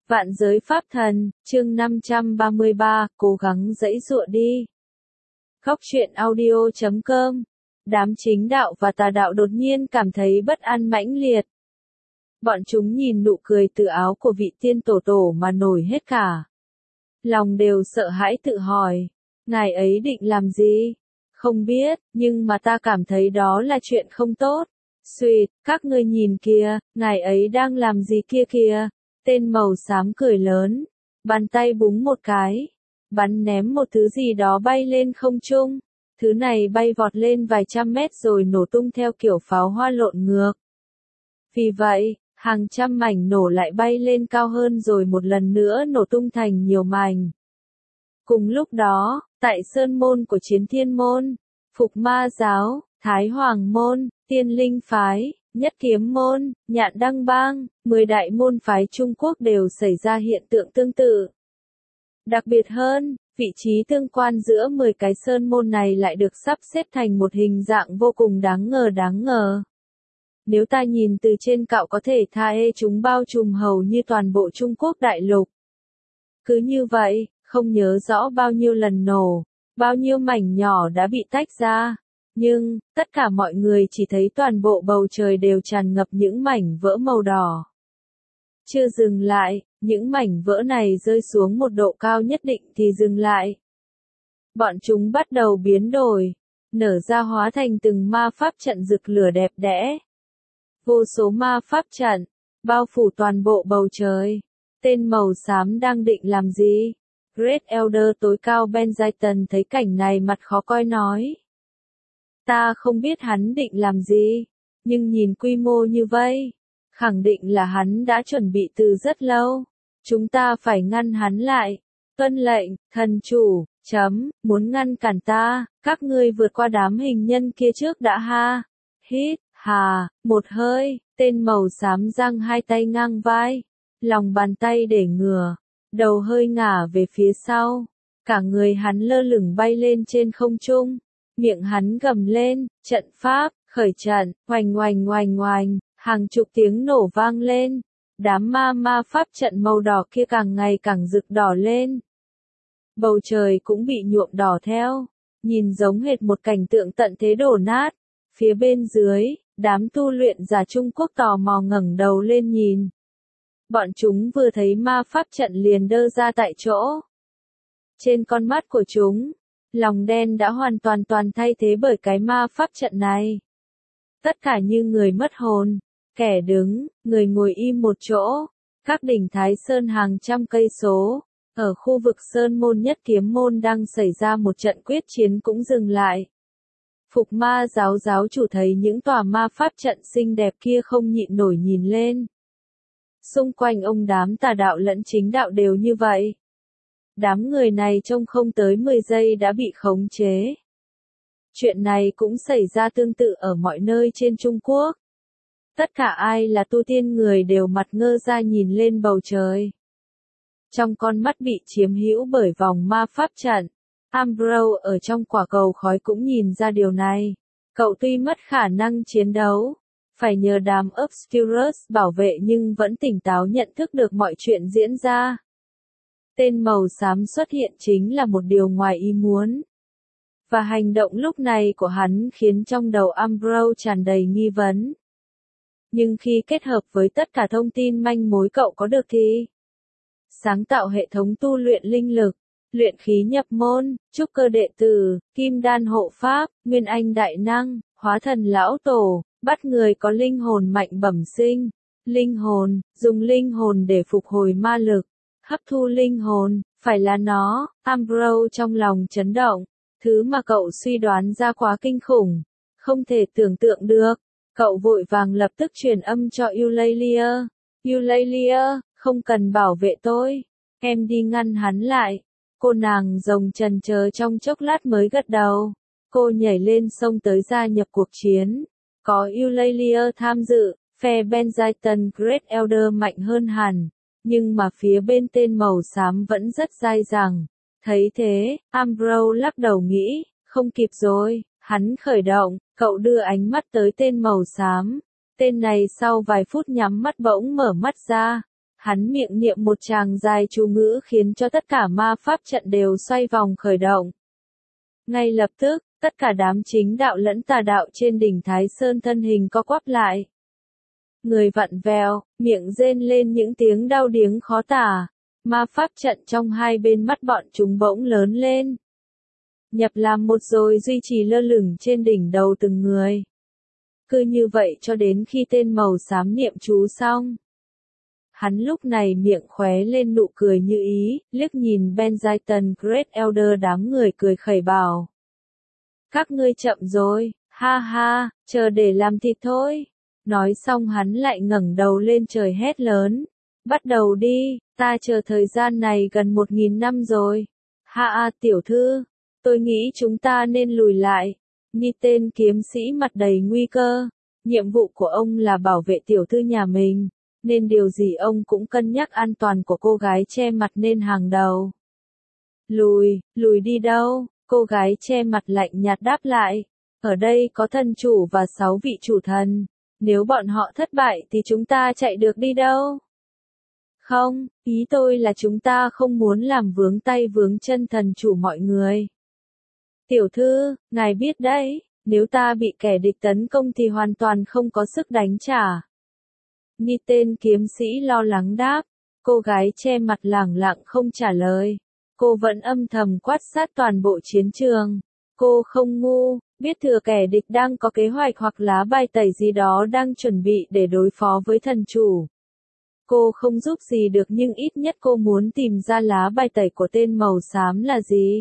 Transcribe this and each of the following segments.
Vạn giới pháp thần, chương 533, cố gắng giãy giụa đi. Góc truyện audio.com. Đám chính đạo và tà đạo đột nhiên cảm thấy bất an mãnh liệt. Bọn chúng nhìn nụ cười từ áo của vị tiên tổ tổ mà nổi hết cả. Lòng đều sợ hãi tự hỏi, ngài ấy định làm gì? Không biết, nhưng mà ta cảm thấy đó là chuyện không tốt. Xuyệt, các ngươi nhìn kìa, ngài ấy đang làm gì kia kìa? Tên màu xám cười lớn, bàn tay búng một cái, bắn ném một thứ gì đó bay lên không trung. Thứ này bay vọt lên vài trăm mét rồi nổ tung theo kiểu pháo hoa lộn ngược. Vì vậy, hàng trăm mảnh nổ lại bay lên cao hơn rồi một lần nữa nổ tung thành nhiều mảnh. Cùng lúc đó, tại Sơn Môn của Chiến Thiên Môn, Phục Ma Giáo, Thái Hoàng Môn, Tiên Linh Phái, Nhất Kiếm Môn, Nhạn Đăng Bang, 10 đại môn phái Trung Quốc đều xảy ra hiện tượng tương tự. Đặc biệt hơn, vị trí tương quan giữa 10 cái sơn môn này lại được sắp xếp thành một hình dạng vô cùng đáng ngờ. Nếu ta nhìn từ trên cạo có thể thấy chúng bao trùm hầu như toàn bộ Trung Quốc đại lục. Cứ như vậy, không nhớ rõ bao nhiêu lần nổ, bao nhiêu mảnh nhỏ đã bị tách ra. Nhưng, tất cả mọi người chỉ thấy toàn bộ bầu trời đều tràn ngập những mảnh vỡ màu đỏ. Chưa dừng lại, những mảnh vỡ này rơi xuống một độ cao nhất định thì dừng lại. Bọn chúng bắt đầu biến đổi, nở ra hóa thành từng ma pháp trận rực lửa đẹp đẽ. Vô số ma pháp trận, bao phủ toàn bộ bầu trời. Tên màu xám đang định làm gì? Great Elder tối cao Benjamin thấy cảnh này mặt khó coi nói. Ta không biết hắn định làm gì, nhưng nhìn quy mô như vậy, khẳng định là hắn đã chuẩn bị từ rất lâu. Chúng ta phải ngăn hắn lại. Tuân lệnh, thần chủ, muốn ngăn cản ta, các ngươi vượt qua đám hình nhân kia trước đã ha. Hít, hà, một hơi, tên màu xám giang hai tay ngang vai, lòng bàn tay để ngửa, đầu hơi ngả về phía sau, cả người hắn lơ lửng bay lên trên không trung. Miệng hắn gầm lên, trận pháp, khởi trận, oành, hàng chục tiếng nổ vang lên. Đám ma pháp trận màu đỏ kia càng ngày càng rực đỏ lên. Bầu trời cũng bị nhuộm đỏ theo, nhìn giống hệt một cảnh tượng tận thế đổ nát. Phía bên dưới, đám tu luyện giả Trung Quốc tò mò ngẩng đầu lên nhìn. Bọn chúng vừa thấy ma pháp trận liền đơ ra tại chỗ. Trên con mắt của chúng, lòng đen đã hoàn toàn thay thế bởi cái ma pháp trận này. Tất cả như người mất hồn, kẻ đứng, người ngồi im một chỗ. Các đỉnh Thái Sơn hàng trăm cây số, ở khu vực Sơn Môn Nhất Kiếm Môn đang xảy ra một trận quyết chiến cũng dừng lại. Phục Ma giáo giáo chủ thấy những tòa ma pháp trận xinh đẹp kia không nhịn nổi nhìn lên. Xung quanh ông đám tà đạo lẫn chính đạo đều như vậy. Đám người này trong không tới 10 giây đã bị khống chế. Chuyện này cũng xảy ra tương tự ở mọi nơi trên Trung Quốc. Tất cả ai là tu tiên người đều mặt ngơ ra nhìn lên bầu trời. Trong con mắt bị chiếm hữu bởi vòng ma pháp trận, Ambrose ở trong quả cầu khói cũng nhìn ra điều này. Cậu tuy mất khả năng chiến đấu, phải nhờ đám Obscurus bảo vệ nhưng vẫn tỉnh táo nhận thức được mọi chuyện diễn ra. Tên màu xám xuất hiện chính là một điều ngoài ý muốn. Và hành động lúc này của hắn khiến trong đầu Ambrose tràn đầy nghi vấn. Nhưng khi kết hợp với tất cả thông tin manh mối cậu có được thì sáng tạo hệ thống tu luyện linh lực, luyện khí nhập môn, trúc cơ đệ tử, kim đan hộ pháp, nguyên anh đại năng, hóa thần lão tổ, bắt người có linh hồn mạnh bẩm sinh, linh hồn, dùng linh hồn để phục hồi ma lực, hấp thu linh hồn, phải là nó. Ambrose trong lòng chấn động, thứ mà cậu suy đoán ra quá kinh khủng, không thể tưởng tượng được. Cậu vội vàng lập tức truyền âm cho Eulalia. Eulalia, không cần bảo vệ tôi, em đi ngăn hắn lại. Cô nàng rồng chần chờ trong chốc lát mới gật đầu. Cô nhảy lên sông tới gia nhập cuộc chiến. Có Eulalia tham dự, phe Benjamin Great Elder mạnh hơn hẳn. Nhưng mà phía bên tên màu xám vẫn rất dai dẳng. Thấy thế, Ambrose lắc đầu nghĩ, không kịp rồi. Hắn khởi động, cậu đưa ánh mắt tới tên màu xám. Tên này sau vài phút nhắm mắt bỗng mở mắt ra. Hắn miệng niệm một tràng dài chú ngữ khiến cho tất cả ma pháp trận đều xoay vòng khởi động. Ngay lập tức, tất cả đám chính đạo lẫn tà đạo trên đỉnh Thái Sơn thân hình co quắp lại. Người vặn vẹo, miệng rên lên những tiếng đau điếng khó tả. Ma pháp trận trong hai bên mắt bọn chúng bỗng lớn lên. Nhập làm một rồi duy trì lơ lửng trên đỉnh đầu từng người. Cứ như vậy cho đến khi tên màu xám niệm chú xong. Hắn lúc này miệng khóe lên nụ cười như ý, liếc nhìn Benjamin Great Elder đám người cười khẩy bảo. Các ngươi chậm rồi, ha ha, chờ để làm thịt thôi. Nói xong hắn lại ngẩng đầu lên trời hét lớn. Bắt đầu đi, ta chờ thời gian này gần 1000 năm rồi. Ha tiểu thư, tôi nghĩ chúng ta nên lùi lại. Ni tên kiếm sĩ mặt đầy nguy cơ. Nhiệm vụ của ông là bảo vệ tiểu thư nhà mình. Nên điều gì ông cũng cân nhắc an toàn của cô gái che mặt nên hàng đầu. Lùi đi đâu? Cô gái che mặt lạnh nhạt đáp lại. Ở đây có thần chủ và 6 vị chủ thần. Nếu bọn họ thất bại thì chúng ta chạy được đi đâu? Không, ý tôi là chúng ta không muốn làm vướng tay vướng chân thần chủ mọi người. Tiểu thư, ngài biết đấy, nếu ta bị kẻ địch tấn công thì hoàn toàn không có sức đánh trả. Ni tên kiếm sĩ lo lắng đáp, cô gái che mặt lẳng lặng không trả lời. Cô vẫn âm thầm quan sát toàn bộ chiến trường. Cô không ngu, biết thừa kẻ địch đang có kế hoạch hoặc lá bài tẩy gì đó đang chuẩn bị để đối phó với thần chủ. Cô không giúp gì được nhưng ít nhất cô muốn tìm ra lá bài tẩy của tên màu xám là gì.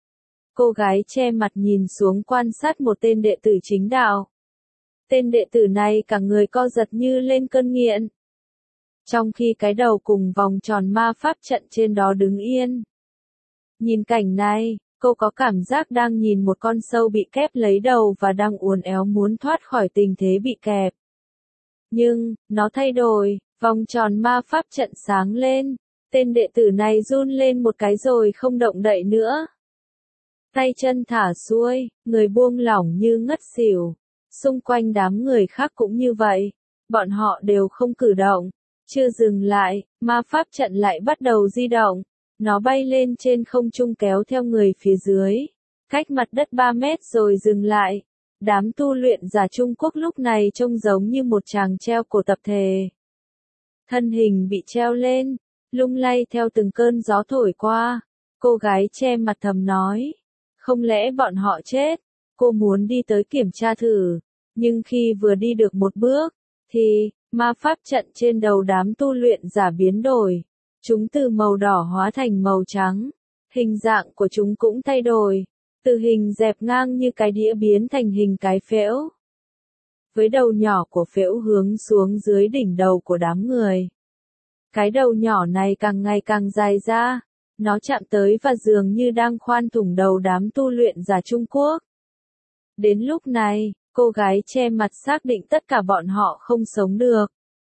Cô gái che mặt nhìn xuống quan sát một tên đệ tử chính đạo. Tên đệ tử này cả người co giật như lên cơn nghiện. Trong khi cái đầu cùng vòng tròn ma pháp trận trên đó đứng yên. Nhìn cảnh này, cô có cảm giác đang nhìn một con sâu bị kép lấy đầu và đang uốn éo muốn thoát khỏi tình thế bị kẹp. Nhưng, nó thay đổi, vòng tròn ma pháp trận sáng lên. Tên đệ tử này run lên một cái rồi không động đậy nữa. Tay chân thả xuôi, người buông lỏng như ngất xỉu. Xung quanh đám người khác cũng như vậy. Bọn họ đều không cử động. Chưa dừng lại, ma pháp trận lại bắt đầu di động. Nó bay lên trên không trung kéo theo người phía dưới. Cách mặt đất 3 mét rồi dừng lại. Đám tu luyện giả Trung Quốc lúc này trông giống như một chàng treo cổ tập thể. Thân hình bị treo lên, lung lay theo từng cơn gió thổi qua. Cô gái che mặt thầm nói. Không lẽ bọn họ chết? Cô muốn đi tới kiểm tra thử. Nhưng khi vừa đi được một bước, thì, ma pháp trận trên đầu đám tu luyện giả biến đổi. Chúng từ màu đỏ hóa thành màu trắng. Hình dạng của chúng cũng thay đổi. Từ hình dẹp ngang như cái đĩa biến thành hình cái phễu. Với đầu nhỏ của phễu hướng xuống dưới đỉnh đầu của đám người. Cái đầu nhỏ này càng ngày càng dài ra. Nó chạm tới và dường như đang khoan thủng đầu đám tu luyện giả Trung Quốc. Đến lúc này, cô gái che mặt xác định tất cả bọn họ không sống được.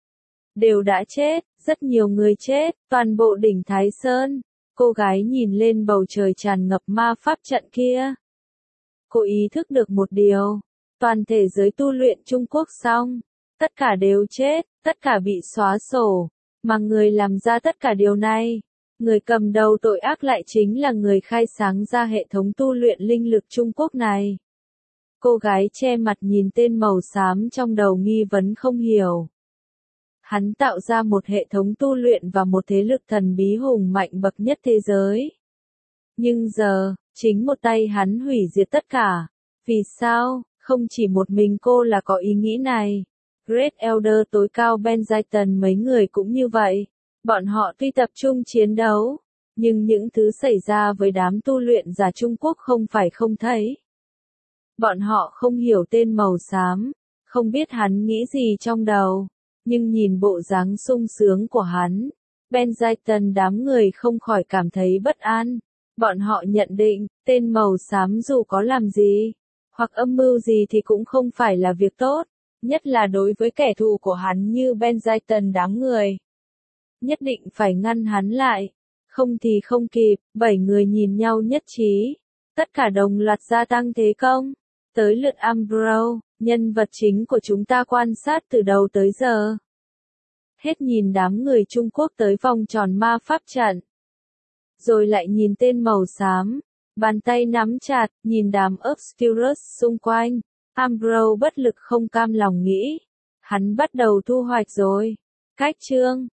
Đều đã chết, rất nhiều người chết, toàn bộ đỉnh Thái Sơn. Cô gái nhìn lên bầu trời tràn ngập ma pháp trận kia. Cô ý thức được một điều. Toàn thể giới tu luyện Trung Quốc xong. Tất cả đều chết, tất cả bị xóa sổ. Mà người làm ra tất cả điều này. Người cầm đầu tội ác lại chính là người khai sáng ra hệ thống tu luyện linh lực Trung Quốc này. Cô gái che mặt nhìn tên màu xám trong đầu nghi vấn không hiểu. Hắn tạo ra một hệ thống tu luyện và một thế lực thần bí hùng mạnh bậc nhất thế giới. Nhưng giờ, chính một tay hắn hủy diệt tất cả. Vì sao? Không chỉ một mình cô là có ý nghĩ này. Great Elder tối cao Benjamin mấy người cũng như vậy. Bọn họ tuy tập trung chiến đấu, nhưng những thứ xảy ra với đám tu luyện giả Trung Quốc không phải không thấy. Bọn họ không hiểu tên màu xám, không biết hắn nghĩ gì trong đầu, nhưng nhìn bộ dáng sung sướng của hắn, Benjamin đám người không khỏi cảm thấy bất an. Bọn họ nhận định, tên màu xám dù có làm gì, hoặc âm mưu gì thì cũng không phải là việc tốt, nhất là đối với kẻ thù của hắn như Benjamin đám người. Nhất định phải ngăn hắn lại, không thì không kịp. 7 người nhìn nhau nhất trí, tất cả đồng loạt gia tăng thế công. Tới lượt Ambrose, nhân vật chính của chúng ta quan sát từ đầu tới giờ. Hết nhìn đám người Trung Quốc tới vòng tròn ma pháp trận. Rồi lại nhìn tên màu xám. Bàn tay nắm chặt, nhìn đám Obscurus xung quanh. Ambrose bất lực không cam lòng nghĩ. Hắn bắt đầu thu hoạch rồi. Cách chương